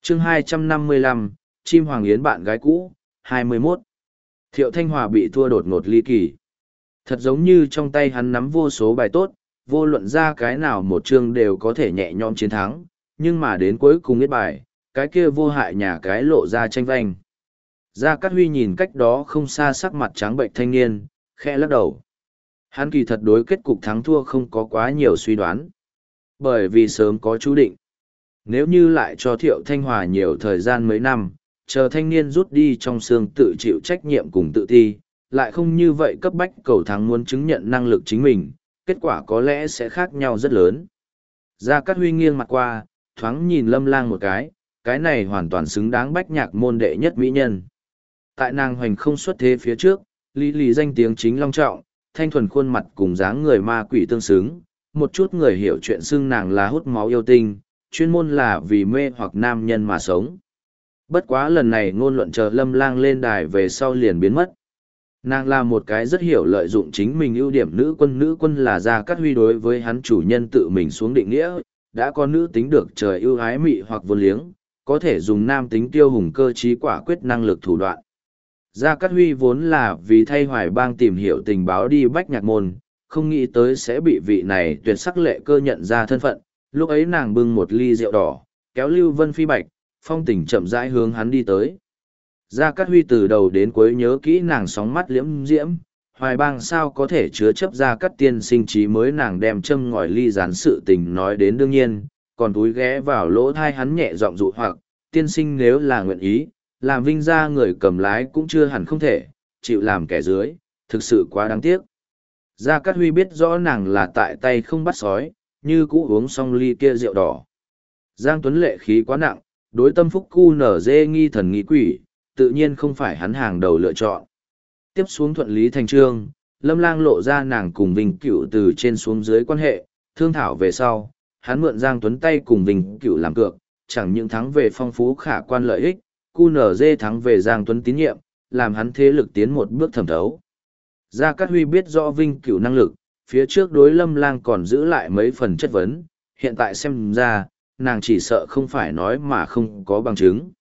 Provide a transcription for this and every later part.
chương 255, chim hoàng yến bạn gái cũ, 21. Thiệu Thanh Hòa bị thua đột ngột ly kỳ. Thật giống như trong tay hắn nắm vô số bài tốt, vô luận ra cái nào một chương đều có thể nhẹ nhõm chiến thắng, nhưng mà đến cuối cùng biết bài, cái kia vô hại nhà cái lộ ra tranh vanh. Gia Cát Huy nhìn cách đó không xa sắc mặt trắng bệnh thanh niên, khẽ lắc đầu. Hắn kỳ thật đối kết cục thắng thua không có quá nhiều suy đoán. Bởi vì sớm có chú định. Nếu như lại cho Thiệu Thanh Hòa nhiều thời gian mấy năm, chờ thanh niên rút đi trong xương tự chịu trách nhiệm cùng tự ti, lại không như vậy cấp bách cầu thắng muốn chứng nhận năng lực chính mình, kết quả có lẽ sẽ khác nhau rất lớn. Gia Cát Huy nghiêng mặt qua, thoáng nhìn Lâm Lang một cái này hoàn toàn xứng đáng bách nhạc môn đệ nhất mỹ nhân. Tại nàng hoành không xuất thế phía trước, lý lý danh tiếng chính long trọng, thanh thuần khuôn mặt cùng dáng người ma quỷ tương xứng, một chút người hiểu chuyện xưng nàng là hút máu yêu tinh, chuyên môn là vì mê hoặc nam nhân mà sống. Bất quá lần này ngôn luận chờ Lâm Lang lên đài về sau liền biến mất. Nàng là một cái rất hiểu lợi dụng chính mình ưu điểm nữ quân là Gia Cát Huy đối với hắn chủ nhân tự mình xuống định nghĩa, đã có nữ tính được trời ưu ái mị hoặc vô liếng, có thể dùng nam tính tiêu hùng cơ trí quả quyết năng lực thủ đoạn. Gia Cát Huy vốn là vì thay Hoài Bang tìm hiểu tình báo đi bách nhạc môn, không nghĩ tới sẽ bị vị này tuyệt sắc lệ cơ nhận ra thân phận, lúc ấy nàng bưng một ly rượu đỏ, kéo Lưu Vân Phi bạch, phong tình chậm rãi hướng hắn đi tới. Gia Cát Huy từ đầu đến cuối nhớ kỹ nàng sóng mắt liễm diễm, Hoài Bang sao có thể chứa chấp Gia Cát tiên sinh trí mới nàng đem châm ngòi ly gián sự tình nói đến đương nhiên, còn túi ghé vào lỗ thai hắn nhẹ giọng dụ hoặc, tiên sinh nếu là nguyện ý, làm vinh gia người cầm lái cũng chưa hẳn không thể, chịu làm kẻ dưới, thực sự quá đáng tiếc. Gia Cát Huy biết rõ nàng là tại tay không bắt sói, như cũ uống xong ly kia rượu đỏ. Giang Tuấn lệ khí quá nặng, đối tâm phúc cu nở dê nghi thần nghi quỷ, tự nhiên không phải hắn hàng đầu lựa chọn. Tiếp xuống thuận lý thành trương, Lâm Lang lộ ra nàng cùng Vinh Cửu từ trên xuống dưới quan hệ, thương thảo về sau, hắn mượn Giang Tuấn tay cùng Vinh Cửu làm cược, chẳng những thắng về phong phú khả quan lợi ích, QNZ thắng về Giang Tuấn tín nhiệm, làm hắn thế lực tiến một bước thẩm thấu. Gia Cát Huy biết rõ Vinh Cửu năng lực, phía trước đối Lâm Lang còn giữ lại mấy phần chất vấn, hiện tại xem ra, nàng chỉ sợ không phải nói mà không có bằng chứng.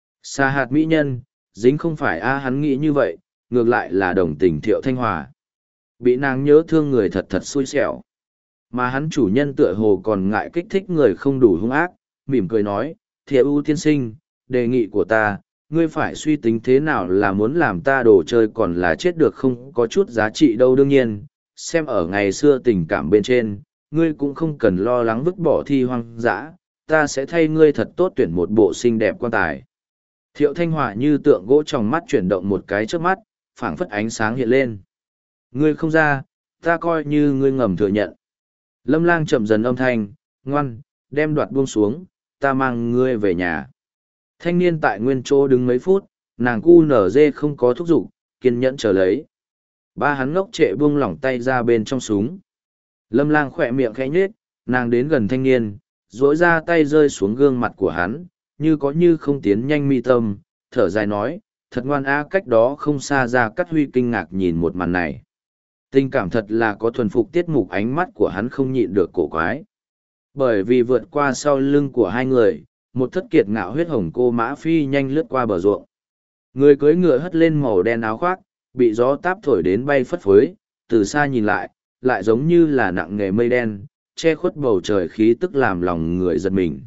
Sa hạt mỹ nhân, dính không phải hắn nghĩ như vậy, ngược lại là đồng tình Thiệu Thanh Hòa. Bị nàng nhớ thương người thật thật xui xẻo. Mà hắn chủ nhân tựa hồ còn ngại kích thích người không đủ hung ác, mỉm cười nói, Thiệu ưu tiên sinh, đề nghị của ta, ngươi phải suy tính thế nào là muốn làm ta đồ chơi còn là chết được không có chút giá trị đâu đương nhiên, xem ở ngày xưa tình cảm bên trên, ngươi cũng không cần lo lắng vứt bỏ thi hoang dã, ta sẽ thay ngươi thật tốt tuyển một bộ xinh đẹp quan tài. Thiệu Thanh Hòa như tượng gỗ trong mắt chuyển động một cái trước mắt, phảng phất ánh sáng hiện lên. Ngươi không ra, ta coi như ngươi ngầm thừa nhận. Lâm Lang chậm dần âm thanh, ngoan, đem đoạt buông xuống, ta mang ngươi về nhà. Thanh niên tại nguyên chỗ đứng mấy phút, nàng cu nở dê không có thúc giục, kiên nhẫn chờ lấy. Ba hắn ngốc trệ buông lỏng tay ra bên trong súng. Lâm Lang khỏe miệng khẽ nhếch, nàng đến gần thanh niên, duỗi ra tay rơi xuống gương mặt của hắn, như có như không tiến nhanh mi tâm, thở dài nói, thật ngoan cách đó không xa Gia Cát Huy kinh ngạc nhìn một màn này. Tình cảm thật là có thuần phục tiết mục ánh mắt của hắn không nhịn được cổ quái. Bởi vì vượt qua sau lưng của hai người, một thất kiệt ngạo huyết hồng cô mã phi nhanh lướt qua bờ ruộng. Người cưỡi ngựa hất lên màu đen áo khoác, bị gió táp thổi đến bay phất phới, từ xa nhìn lại, lại giống như là nặng nghề mây đen, che khuất bầu trời khí tức làm lòng người giật mình.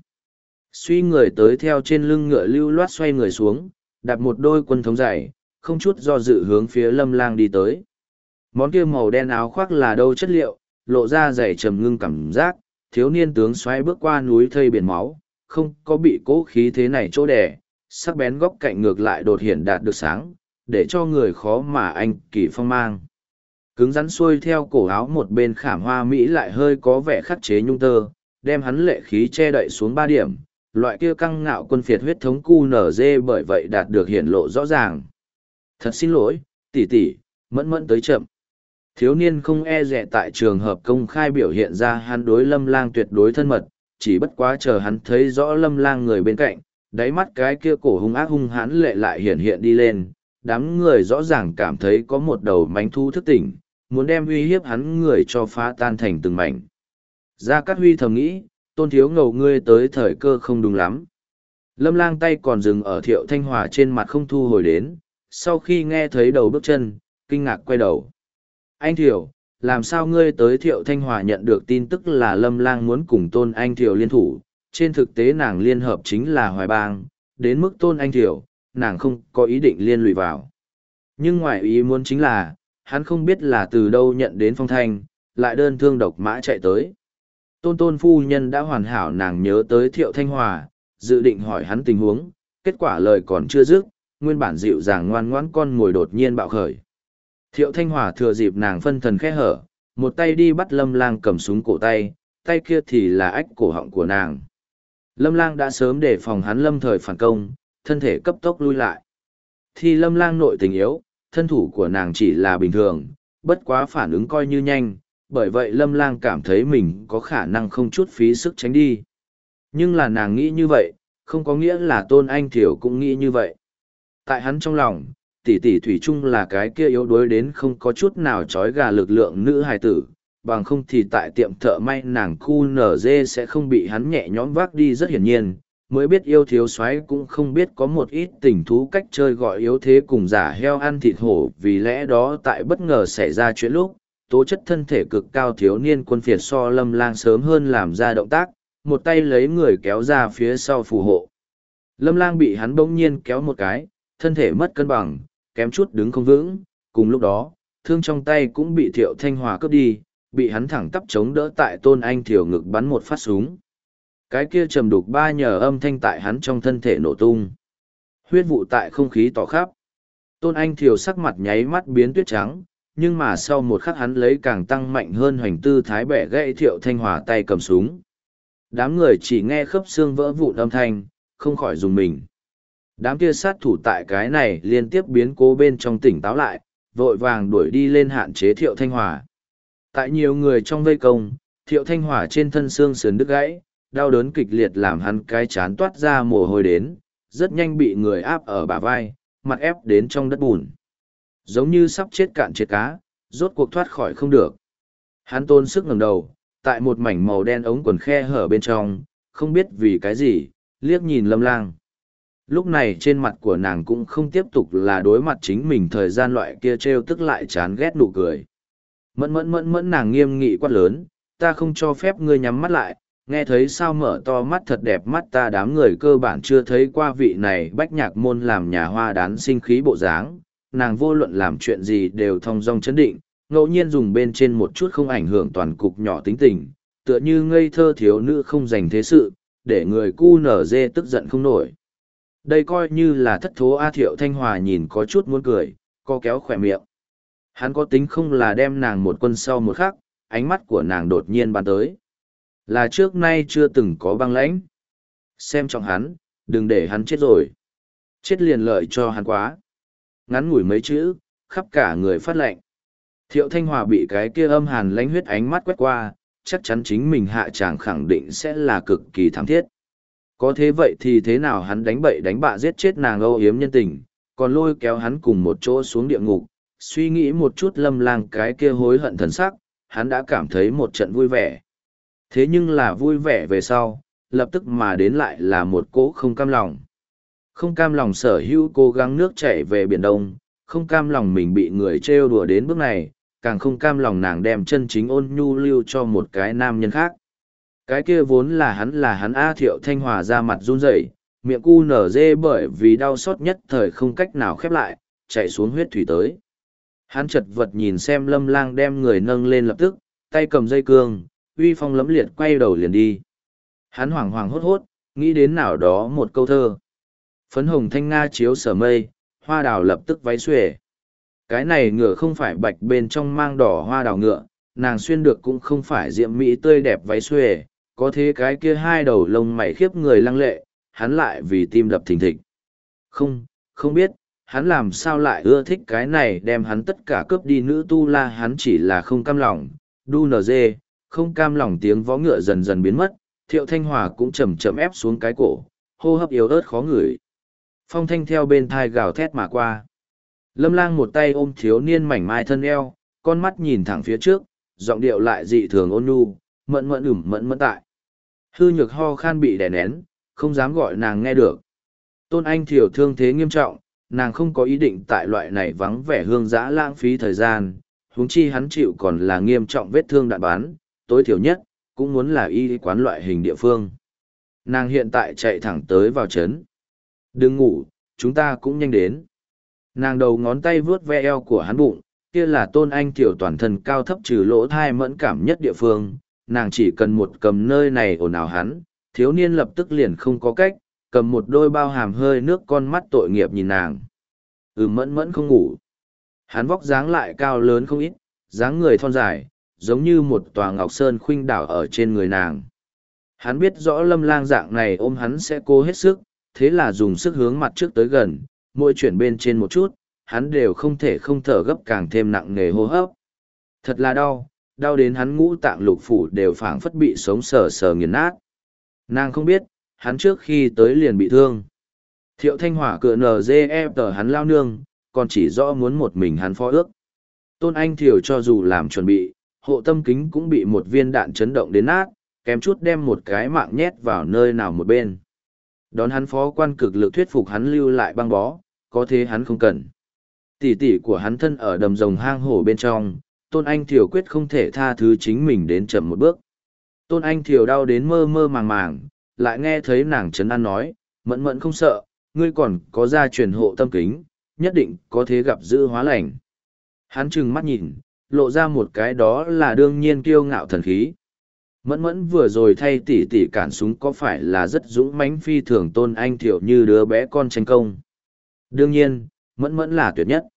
Suy người tới theo trên lưng ngựa lưu loát xoay người xuống, đặt một đôi quân thống dày, không chút do dự hướng phía Lâm Lang đi tới. Món kia màu đen áo khoác là đâu chất liệu, lộ ra dày trầm ngưng cảm giác, thiếu niên tướng xoay bước qua núi thây biển máu, không có bị cố khí thế này chỗ đè, sắc bén góc cạnh ngược lại đột hiện đạt được sáng, để cho người khó mà anh kỳ phong mang. Cứng rắn xuôi theo cổ áo một bên khảm hoa mỹ lại hơi có vẻ khắc chế nhung tơ, đem hắn lệ khí che đậy xuống 3 điểm, loại kia căng ngạo quân phiệt huyết thống cu nở dê bởi vậy đạt được hiện lộ rõ ràng. Thật xin lỗi, tỷ tỷ, mẫn mẫn tới chậm. Thiếu niên không e dè tại trường hợp công khai biểu hiện ra hắn đối Lâm Lang tuyệt đối thân mật, chỉ bất quá chờ hắn thấy rõ Lâm Lang người bên cạnh, đáy mắt cái kia cổ hung ác hung hãn lệ lại hiện đi lên, đám người rõ ràng cảm thấy có một đầu mánh thu thức tỉnh, muốn đem uy hiếp hắn người cho phá tan thành từng mảnh. Gia Cát Huy thầm nghĩ, Tôn thiếu ngầu ngươi tới thời cơ không đúng lắm. Lâm Lang tay còn dừng ở Thiệu Thanh Hòa trên mặt không thu hồi đến, sau khi nghe thấy đầu bước chân, kinh ngạc quay đầu. Anh Thiệu, làm sao ngươi tới Thiệu Thanh Hòa nhận được tin tức là Lâm Lang muốn cùng Tôn Anh Thiệu liên thủ, trên thực tế nàng liên hợp chính là Hoài Bang, đến mức Tôn Anh Thiệu, nàng không có ý định liên lụy vào. Nhưng ngoài ý muốn chính là, hắn không biết là từ đâu nhận đến phong thanh, lại đơn thương độc mã chạy tới. Tôn phu nhân đã hoàn hảo nàng nhớ tới Thiệu Thanh Hòa, dự định hỏi hắn tình huống, kết quả lời còn chưa dứt, nguyên bản dịu dàng ngoan ngoãn con ngồi đột nhiên bạo khởi. Thiệu Thanh Hòa thừa dịp nàng phân thần khẽ hở, một tay đi bắt Lâm Lang cầm súng cổ tay, tay kia thì là ách cổ họng của nàng. Lâm Lang đã sớm đề phòng hắn lâm thời phản công, thân thể cấp tốc lui lại. Thì Lâm Lang nội tình yếu, thân thủ của nàng chỉ là bình thường, bất quá phản ứng coi như nhanh, bởi vậy Lâm Lang cảm thấy mình có khả năng không chút phí sức tránh đi. Nhưng là nàng nghĩ như vậy, không có nghĩa là Tôn Anh Thiểu cũng nghĩ như vậy. Tại hắn trong lòng, tỷ tỷ thủy chung là cái kia yếu đuối đến không có chút nào trói gà lực lượng nữ hài tử, bằng không thì tại tiệm thợ may nàng QNZ sẽ không bị hắn nhẹ nhõm vác đi rất hiển nhiên, mới biết yêu thiếu soái cũng không biết có một ít tình thú cách chơi gọi yếu thế cùng giả heo ăn thịt hổ, vì lẽ đó tại bất ngờ xảy ra chuyện lúc, tố chất thân thể cực cao thiếu niên quân phiệt so Lâm Lang sớm hơn làm ra động tác, một tay lấy người kéo ra phía sau phù hộ. Lâm Lang bị hắn bỗng nhiên kéo một cái, thân thể mất cân bằng, kém chút đứng không vững, cùng lúc đó, thương trong tay cũng bị Thiệu Thanh Hòa cướp đi, bị hắn thẳng tắp chống đỡ tại Tôn Anh Thiểu ngực bắn một phát súng. Cái kia trầm đục ba nhờ âm thanh tại hắn trong thân thể nổ tung. Huyết vụ tại không khí tỏ khắp. Tôn Anh Thiểu sắc mặt nháy mắt biến tuyết trắng, nhưng mà sau một khắc hắn lấy càng tăng mạnh hơn hoành tư thái bẻ gãy Thiệu Thanh Hòa tay cầm súng. Đám người chỉ nghe khớp xương vỡ vụn âm thanh, không khỏi dùng mình. Đám kia sát thủ tại cái này liên tiếp biến cố bên trong tỉnh táo lại, vội vàng đuổi đi lên hạn chế Thiệu Thanh Hòa. Tại nhiều người trong vây công, Thiệu Thanh Hòa trên thân xương sườn đứt gãy, đau đớn kịch liệt làm hắn cái chán toát ra mồ hôi đến, rất nhanh bị người áp ở bả vai, mặt ép đến trong đất bùn. Giống như sắp chết cạn chết cá, rốt cuộc thoát khỏi không được. Hắn tôn sức ngẩng đầu, tại một mảnh màu đen ống quần khe hở bên trong, không biết vì cái gì, liếc nhìn Lâm Lang. Lúc này trên mặt của nàng cũng không tiếp tục là đối mặt chính mình thời gian loại kia trêu tức lại chán ghét nụ cười. Mẫn nàng nghiêm nghị quát lớn, ta không cho phép ngươi nhắm mắt lại, nghe thấy sao mở to mắt thật đẹp mắt ta đám người cơ bản chưa thấy qua vị này bách nhạc môn làm nhà hoa đán sinh khí bộ dáng, nàng vô luận làm chuyện gì đều thong dong chấn định, ngẫu nhiên dùng bên trên một chút không ảnh hưởng toàn cục nhỏ tính tình, tựa như ngây thơ thiếu nữ không dành thế sự, để người cu nở dê tức giận không nổi. Đây coi như là thất thố A Thiệu Thanh Hòa nhìn có chút muốn cười, co kéo khỏe miệng. Hắn có tính không là đem nàng một quân sau một khắc, ánh mắt của nàng đột nhiên bắn tới. Là trước nay chưa từng có băng lãnh. Xem trọng hắn, đừng để hắn chết rồi. Chết liền lợi cho hắn quá. Ngắn ngủi mấy chữ, khắp cả người phát lệnh. Thiệu Thanh Hòa bị cái kia âm hàn lãnh huyết ánh mắt quét qua, chắc chắn chính mình hạ tràng khẳng định sẽ là cực kỳ thảm thiết. Có thế vậy thì thế nào hắn đánh bậy đánh bạ giết chết nàng âu yếm nhân tình, còn lôi kéo hắn cùng một chỗ xuống địa ngục, suy nghĩ một chút Lâm Lang cái kia hối hận thần sắc, hắn đã cảm thấy một trận vui vẻ. Thế nhưng là vui vẻ về sau, lập tức mà đến lại là một cỗ không cam lòng. Không cam lòng sở hữu cố gắng nước chảy về Biển Đông, không cam lòng mình bị người trêu đùa đến bước này, càng không cam lòng nàng đem chân chính ôn nhu lưu cho một cái nam nhân khác. Cái kia vốn là hắn A Thiệu Thanh Hòa ra mặt run rẩy, miệng cu nở dê bởi vì đau xót nhất thời không cách nào khép lại, chạy xuống huyết thủy tới. Hắn chật vật nhìn xem Lâm Lang đem người nâng lên lập tức, tay cầm dây cương, uy phong lẫm liệt quay đầu liền đi. Hắn hoảng hoảng hốt hốt, nghĩ đến nào đó một câu thơ. Phấn hồng thanh nga chiếu sở mây, hoa đào lập tức váy xuề. Cái này ngựa không phải bạch bên trong mang đỏ hoa đào ngựa, nàng xuyên được cũng không phải diệm mỹ tươi đẹp váy xuề, có thế cái kia hai đầu lông mày khiếp người lăng lệ, hắn lại vì tim đập thình thịch. Không biết, hắn làm sao lại ưa thích cái này đem hắn tất cả cướp đi nữ tu la hắn chỉ là không cam lòng, đu nờ dê, không cam lòng tiếng vó ngựa dần dần biến mất, Thiệu Thanh Hòa cũng chậm chậm ép xuống cái cổ, hô hấp yếu ớt khó ngửi. Phong thanh theo bên thai gào thét mà qua. Lâm Lang một tay ôm thiếu niên mảnh mai thân eo, con mắt nhìn thẳng phía trước, giọng điệu lại dị thường ôn nhu, mẫn tại. Hư nhược ho khan bị đè nén, không dám gọi nàng nghe được. Tôn Anh Thiều thương thế nghiêm trọng, nàng không có ý định tại loại này vắng vẻ hương dã lãng phí thời gian, huống chi hắn chịu còn là nghiêm trọng vết thương đạn bắn, tối thiểu nhất, cũng muốn là y quán loại hình địa phương. Nàng hiện tại chạy thẳng tới vào trấn. Đừng ngủ, chúng ta cũng nhanh đến. Nàng đầu ngón tay vuốt ve eo của hắn bụng, kia là Tôn Anh Thiều toàn thân cao thấp trừ lỗ thai mẫn cảm nhất địa phương, nàng chỉ cần một cầm nơi này ồn ào hắn, thiếu niên lập tức liền không có cách, cầm một đôi bao hàm hơi nước con mắt tội nghiệp nhìn nàng. Mẫn mẫn không ngủ. Hắn vóc dáng lại cao lớn không ít, dáng người thon dài, giống như một tòa ngọc sơn khuynh đảo ở trên người nàng. Hắn biết rõ Lâm Lang dạng này ôm hắn sẽ cố hết sức, thế là dùng sức hướng mặt trước tới gần, mỗi chuyển bên trên một chút, hắn đều không thể không thở gấp càng thêm nặng nề hô hấp. Thật là đau, đau đến hắn ngũ tạng lục phủ đều phảng phất bị sống sờ sờ nghiền nát. Nàng không biết, hắn trước khi tới liền bị thương. Thiệu Thanh Hỏa cựa NGF tờ hắn lao nương, còn chỉ rõ muốn một mình hắn phó ước. Tôn Anh Thiều cho dù làm chuẩn bị, hộ tâm kính cũng bị một viên đạn chấn động đến nát, kém chút đem một cái mạng nhét vào nơi nào một bên. Đón hắn phó quan cực lực thuyết phục hắn lưu lại băng bó, có thế hắn không cần. Tỷ tỷ của hắn thân ở đầm rồng hang hổ bên trong, Tôn Anh Thiều quyết không thể tha thứ chính mình đến chậm một bước. Tôn Anh Thiều đau đến mơ mơ màng màng, lại nghe thấy nàng trấn an nói, mẫn mẫn không sợ, ngươi còn có gia truyền hộ tâm kính, nhất định có thế gặp dữ hóa lành. Hắn trừng mắt nhìn, lộ ra một cái đó là đương nhiên kiêu ngạo thần khí. Mẫn mẫn vừa rồi thay tỷ tỷ cản súng có phải là rất dũng mãnh phi thường Tôn Anh Thiệu như đứa bé con tranh công. Đương nhiên, mẫn mẫn là tuyệt nhất.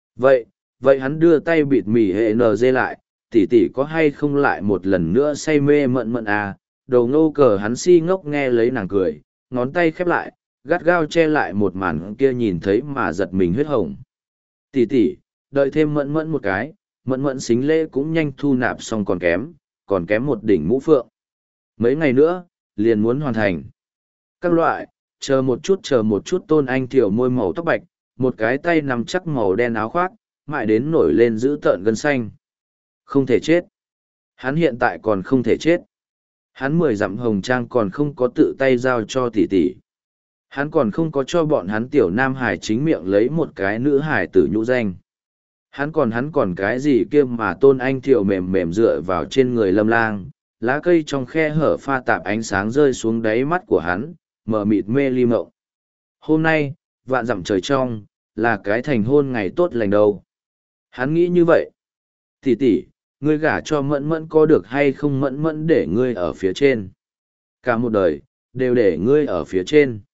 Vậy hắn đưa tay bịt mỉ hệ NG lại, tỷ tỷ có hay không lại một lần nữa say mê mẫn mẫn à, đầu ngô cờ hắn si ngốc nghe lấy nàng cười, ngón tay khép lại, gắt gao che lại một màn kia nhìn thấy mà giật mình huyết hồng. Tỷ tỷ, đợi thêm mẫn mẫn một cái, mẫn mẫn xính lễ cũng nhanh thu nạp xong còn kém một đỉnh mũ phượng. Mấy ngày nữa, liền muốn hoàn thành. Các loại, chờ một chút Tôn Anh Thiểu môi màu tóc bạch, một cái tay nằm chắc màu đen áo khoác, mãi đến nổi lên giữ tợn gân xanh. Không thể chết. Hắn hiện tại còn không thể chết. Hắn 10 dặm hồng trang còn không có tự tay giao cho tỷ tỷ. Hắn còn không có cho bọn hắn tiểu nam hải chính miệng lấy một cái nữ hải tử nhũ danh. Hắn còn cái gì kia mà Tôn Anh Thiệu mềm mềm dựa vào trên người Lâm Lang, lá cây trong khe hở pha tạp ánh sáng rơi xuống đáy mắt của hắn, mờ mịt mê ly mộng. Hôm nay, vạn dặm trời trong, là cái thành hôn ngày tốt lành đâu. Hắn nghĩ như vậy. Tỷ tỷ, ngươi gả cho mẫn mẫn có được hay không mẫn mẫn để ngươi ở phía trên. Cả một đời, đều để ngươi ở phía trên.